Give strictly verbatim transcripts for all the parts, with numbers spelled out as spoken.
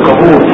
القبول.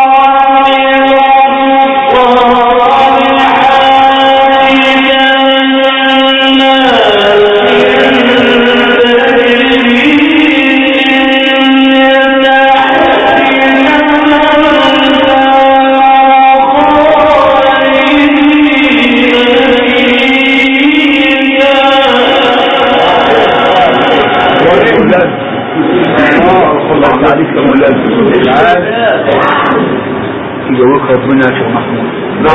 Yeah. يجوك ربنا يا شيخ محمود.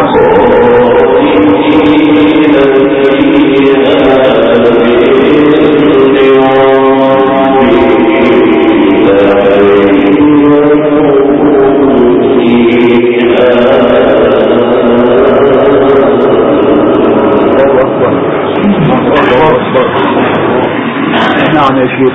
نعم يا شيخ.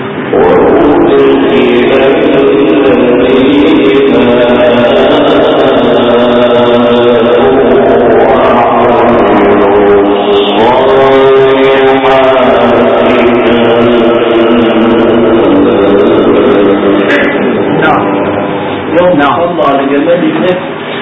نعم الله لجمال النفس.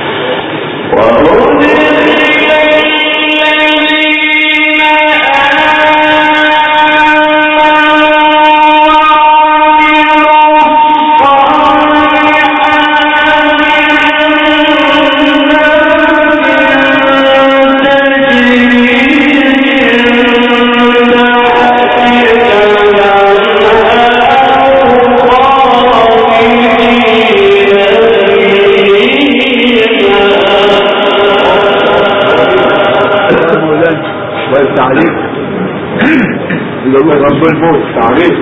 تعريف رب الموت تعريف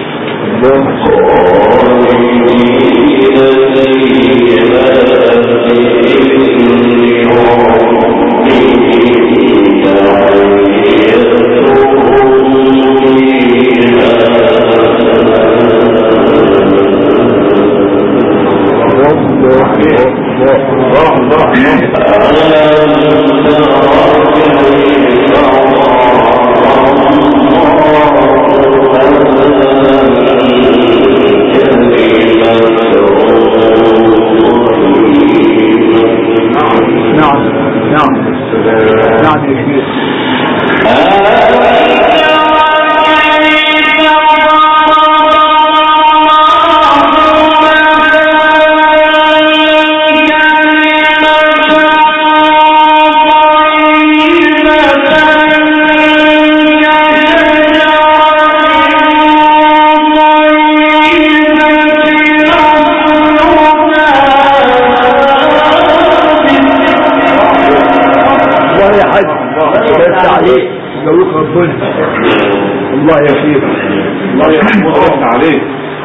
الله يشير الله يرحمه عليه.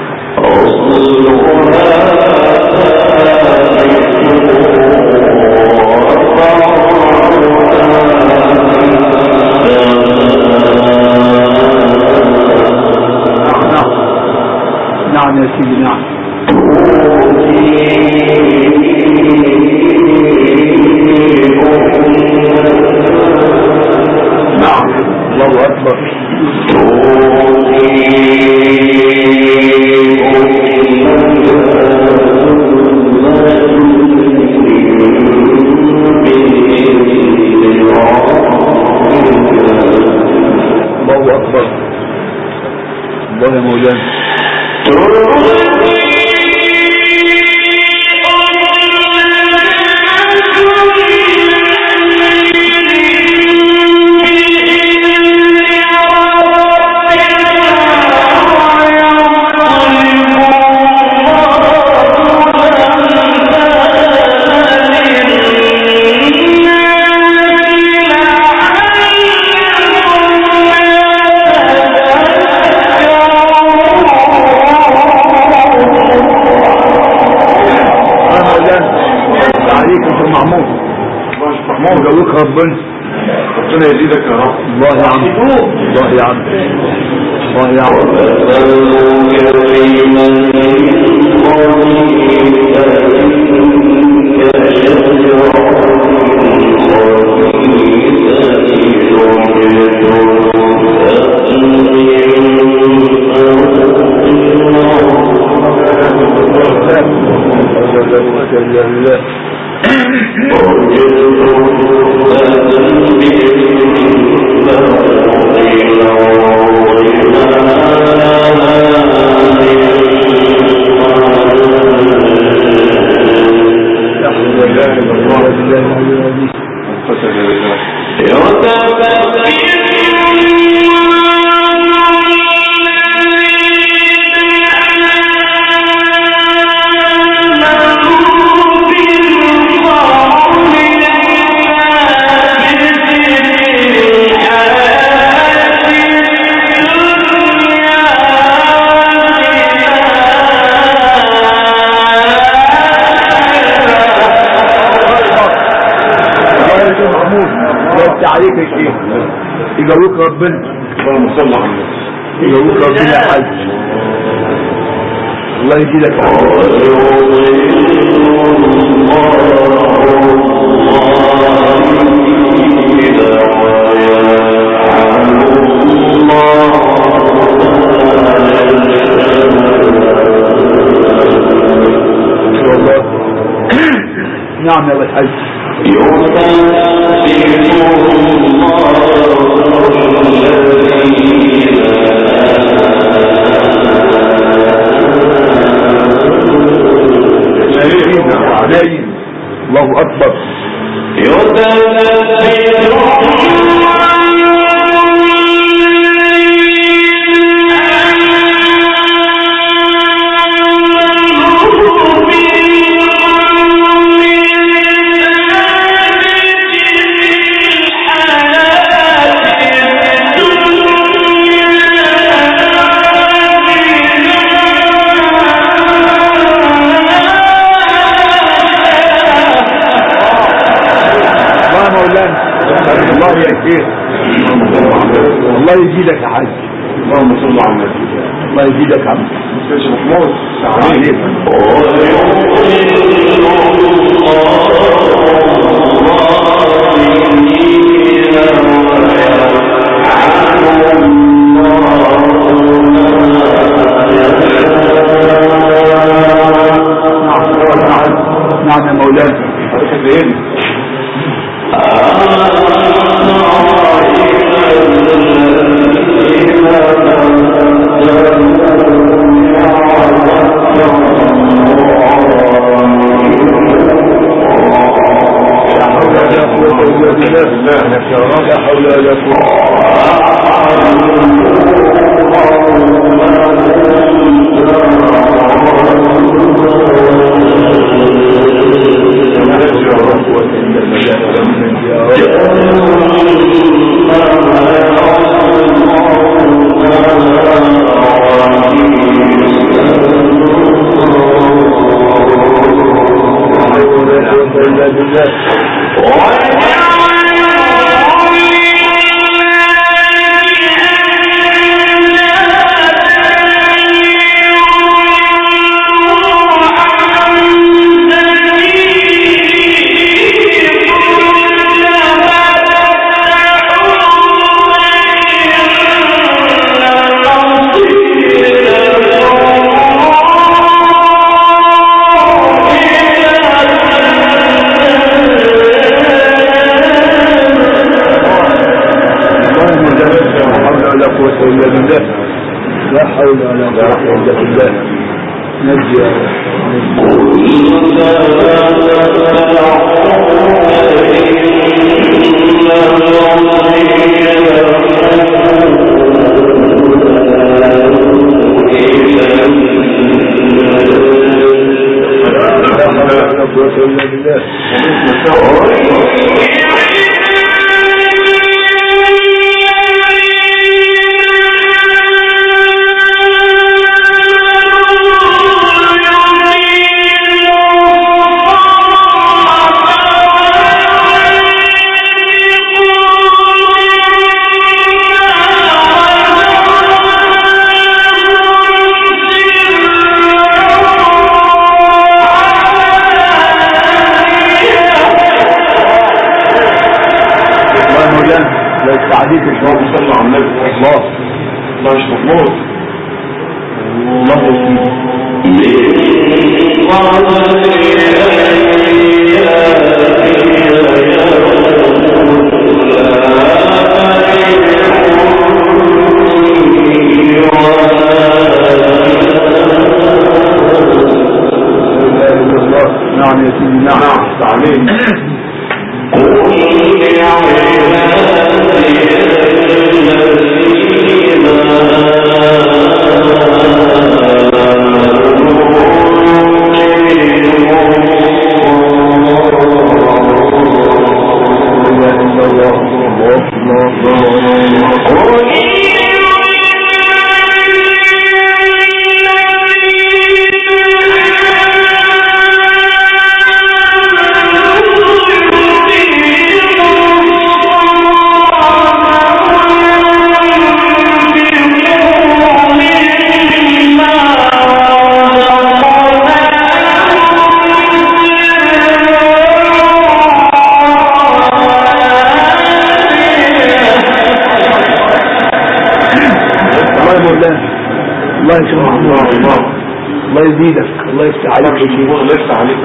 نعم يا سيدي. نعم نعم الله أكبر. الله أكبر. الله يا مولانا. ربنا ربنا يزيدك يا رب. الله يا عم. الله يا عم. الله يا عم. يا يفتح عليك يا شيخ، يجاوبك ربنا. اللهم صل على النبي. يجاوبك ربنا يا حاج، الله يجيلك نعم يا الحاج. الله أكبر. الله يا شيخ، الله يزيدك يا حاج. اللهم صل على النبي. الله يزيدك يا عم مش محمود تعالى. نعم يا مولانا. لا حول ولا لا حول ولا قوة إلا بالله. نجي يا تعديد الشعب صلى على النبي. الله الله مش محمود. الله نعم يا سيدي. نعم تعليم. الله يفتح عليك يا شيخ. الله يفتح عليك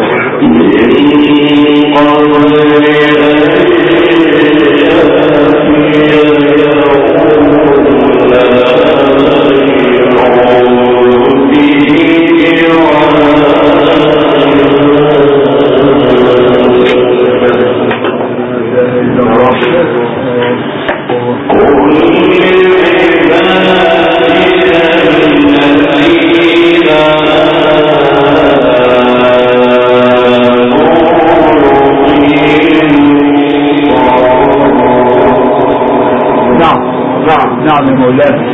نعم يا مولانا.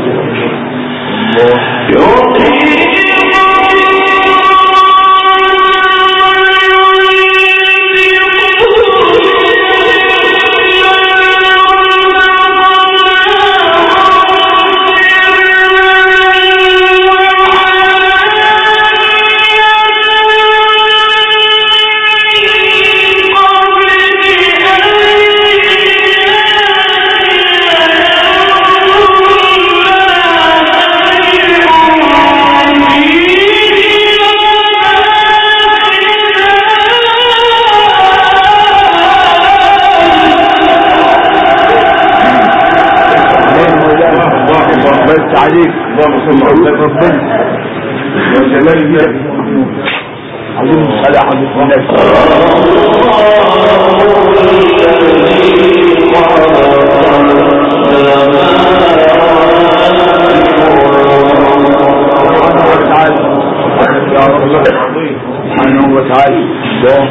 عليك اللهم صل على ربنا وجلال بك عظيم الصلاة على النبي سبحانه وتعالى. الله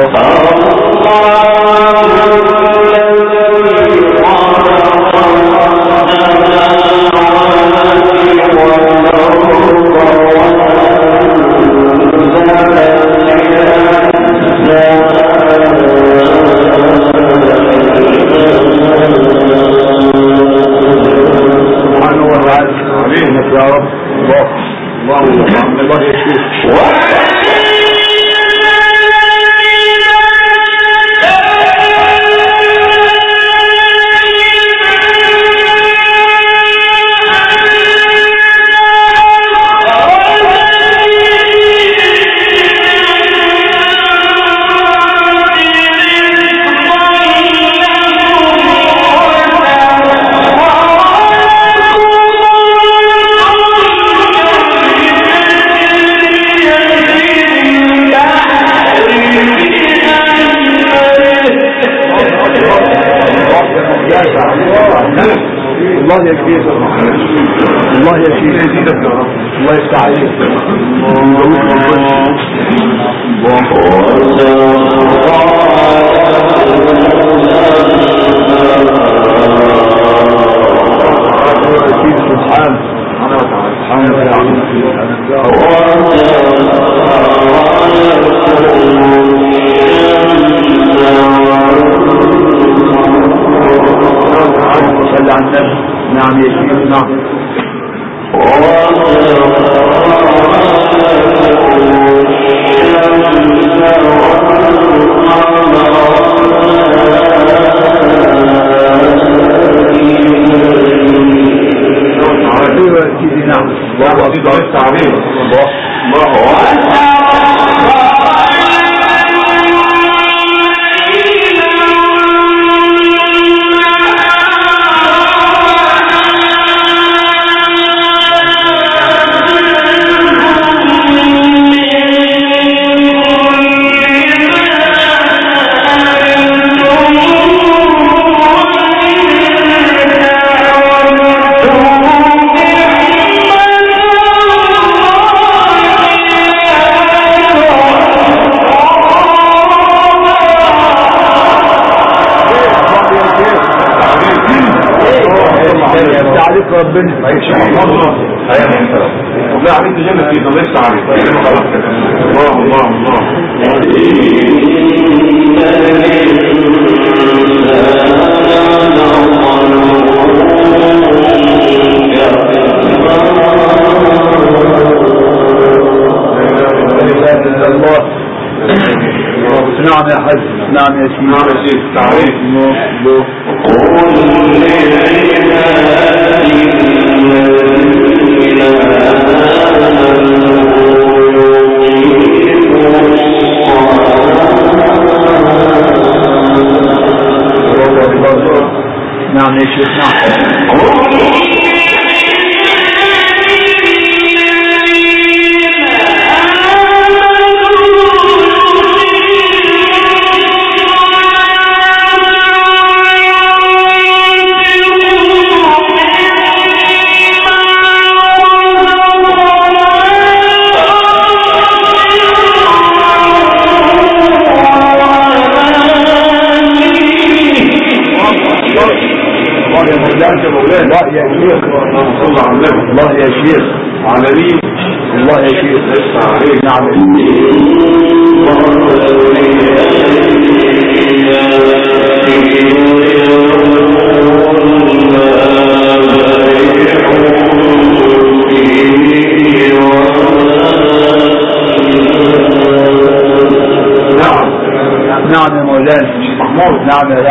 يا رب. الله الله الله يشفيك. الله يكفيك الله يكفيك يزيدك يا رب. الله يفتح عليك. سبحانه صلى على النبي. نعم يا شيخ. نعم نعم الله أكبر. الله الله عليك ربنا ما يشاء الله. ايوه انت والله عليك جنة في الله يفتح عليك. الله الله الله الله. نعم يا حج. نعم يا سيدي. نعم يا سيدي. تعريف الله. قل نعم يا شيخ نعم. الله يا شيخ صلى على النبي. الله يا شيخ على مين؟ الله يا شيخ لسه عليك. نعم نعم يا مولانا محمود. نعم يا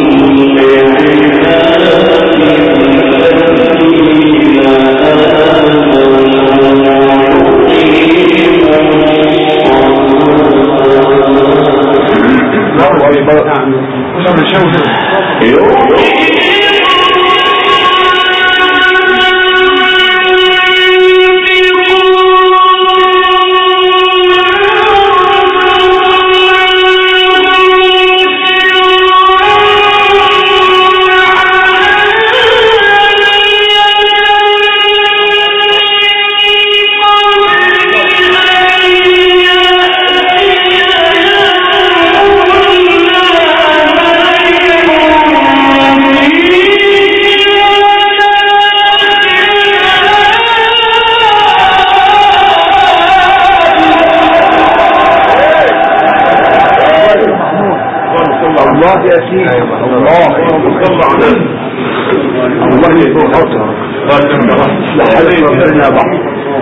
الله يا سيدي الله صلى على النبي. الله يسوع حسن لحد ربنا بعض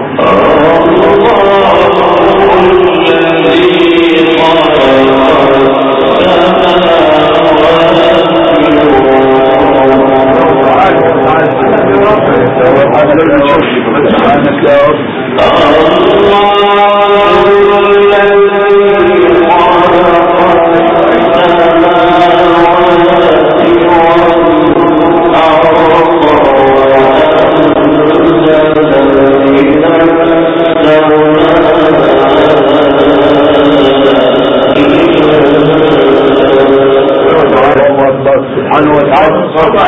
سبحانه وتعالى صلى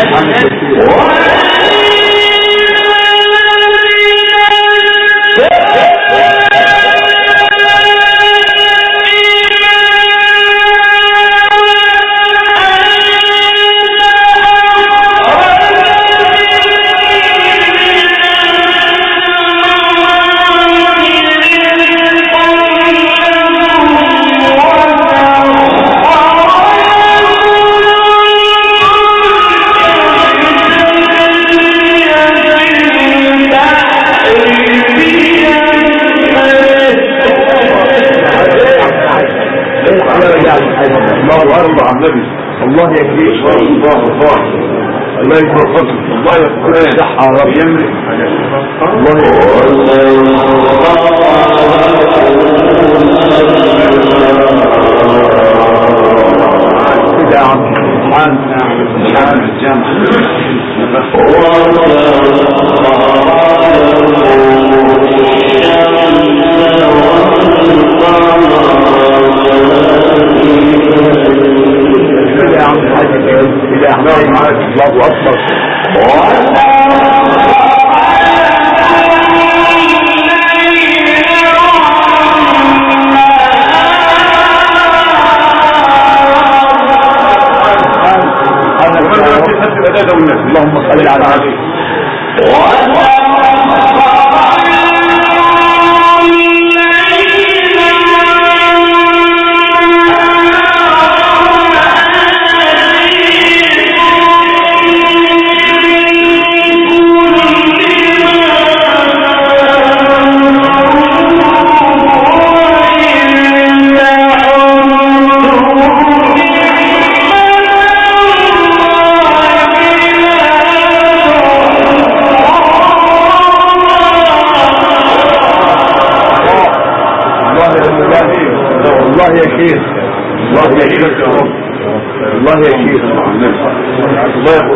الله يكفيك الله الله الله يكفيك الله يكفيك صحة رب يملك الله كده يا عم سبحان سبحان الجامع كده يا عم حاج كده يا عم الله اكبر اللهم صل على عليه الله يا شيخ الله يا شيخ يا رب الله يا شيخ الله يا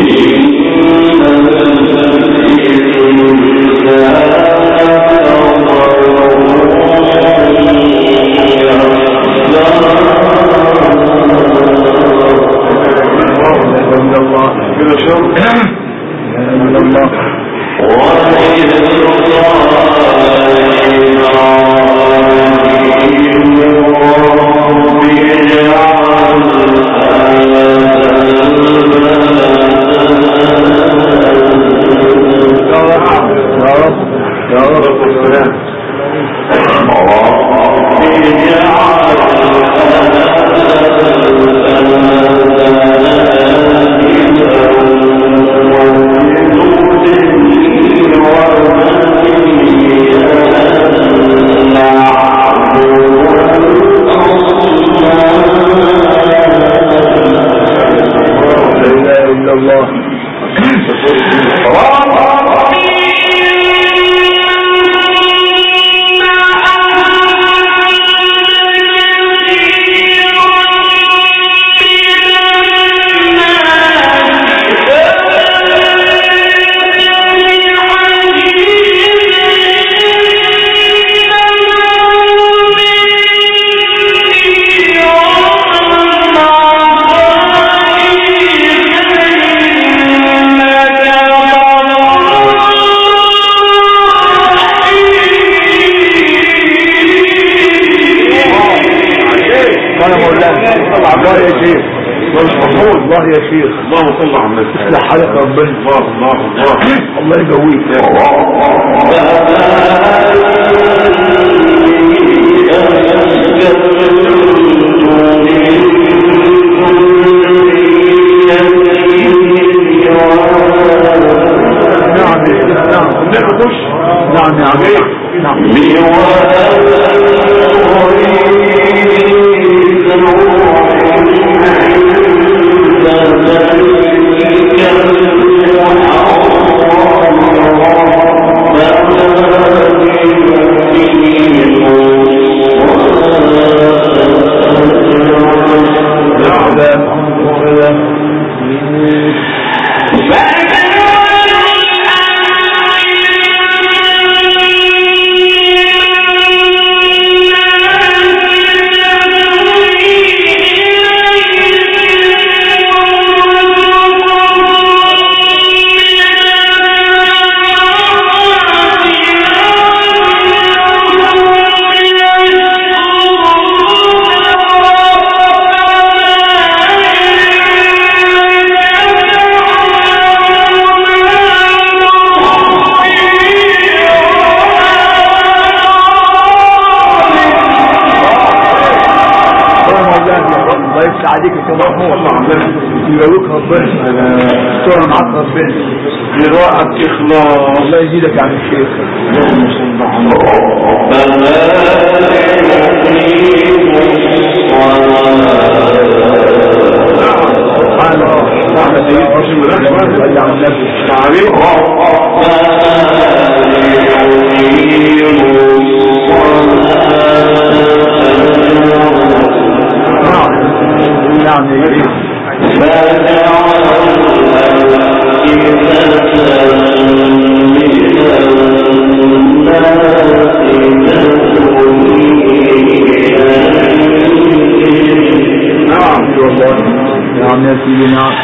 الله يا شيخ اللهم صل على النبي اصلح حالك ربنا الله الله الله الله يقويك نعم نعم نعم نعم نعم يبارك ربنا صورة معاك ربنا قراءة إخلاص الله يزيدك عن الشيخ اللهم صل على سبحان الله على سيد رسول الله صلى على النبي عليه نعم يا شيخ نعم والله نعم يا سيدي نعم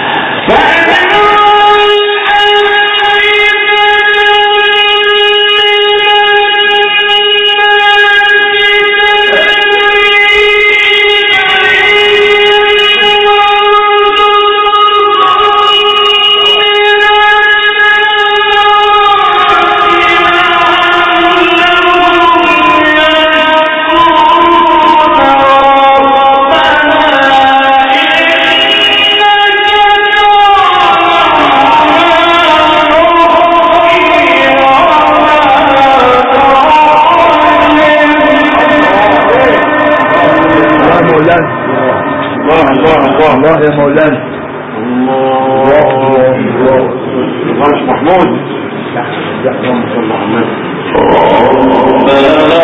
الله يا مولانا الله الله الله محمود اللهم صل على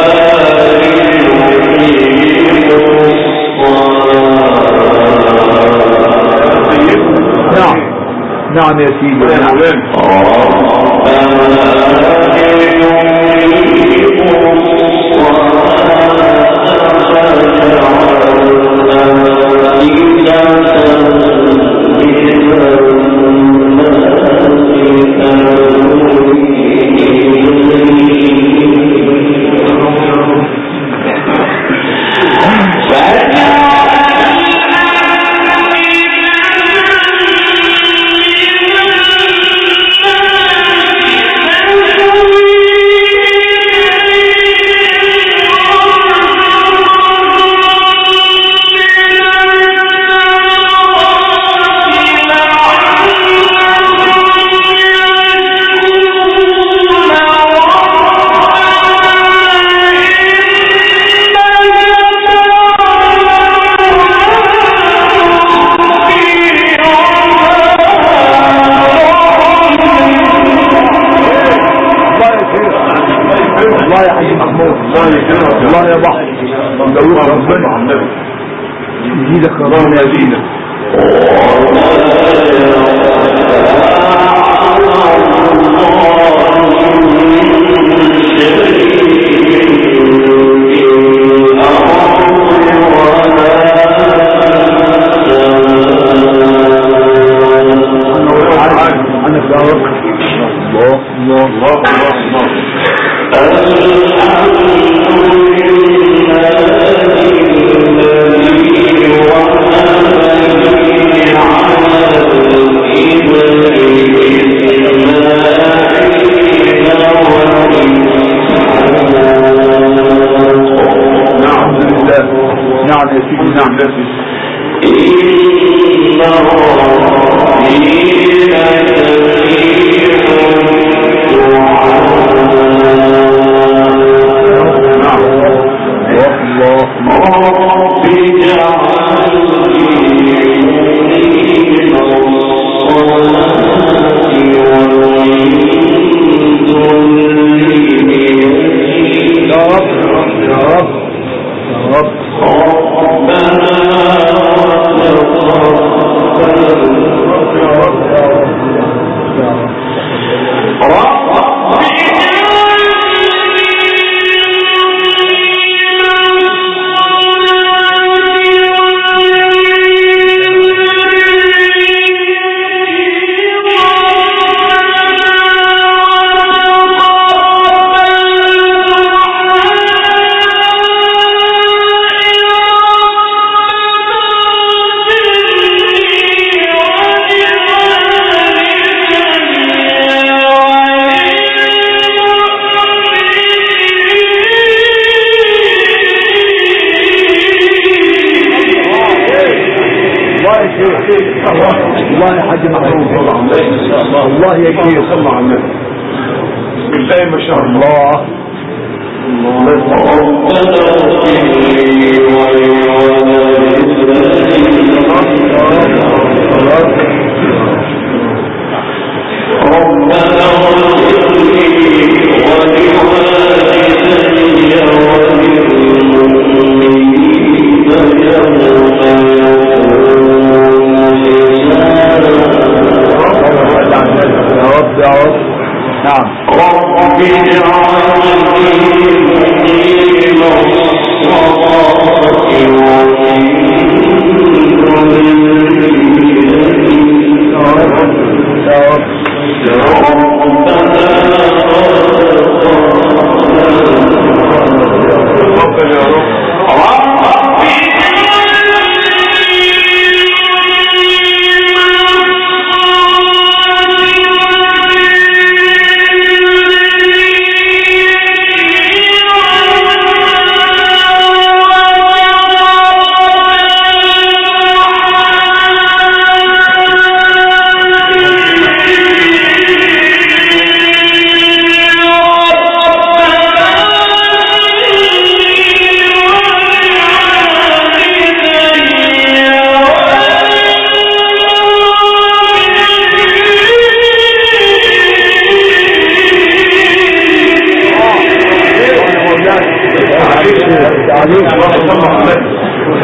النبي نعم يا سيدي يا مولانا الله يا بحر لو ربنا عن النبي يزيدك اللهم يزيدك انا فاروق الله الله الله الله نعم يا سيدي نعم يا سيدي والله يا حاج محمود والله يا كبير صلى على النبي بالله ما شاء الله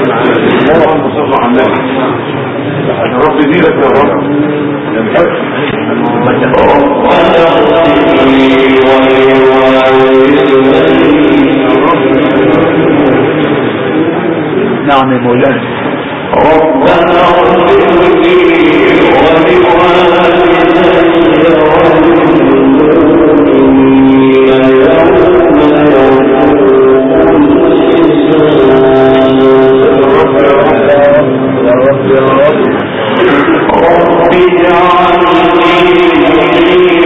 اللهم صل على النبي يا رب يزيدك يا رب نعم يا مولانا. ربنا اغفر لي ولوالدي وللمؤمنين يوم يقوم الحساب. رب اجعلني مقيم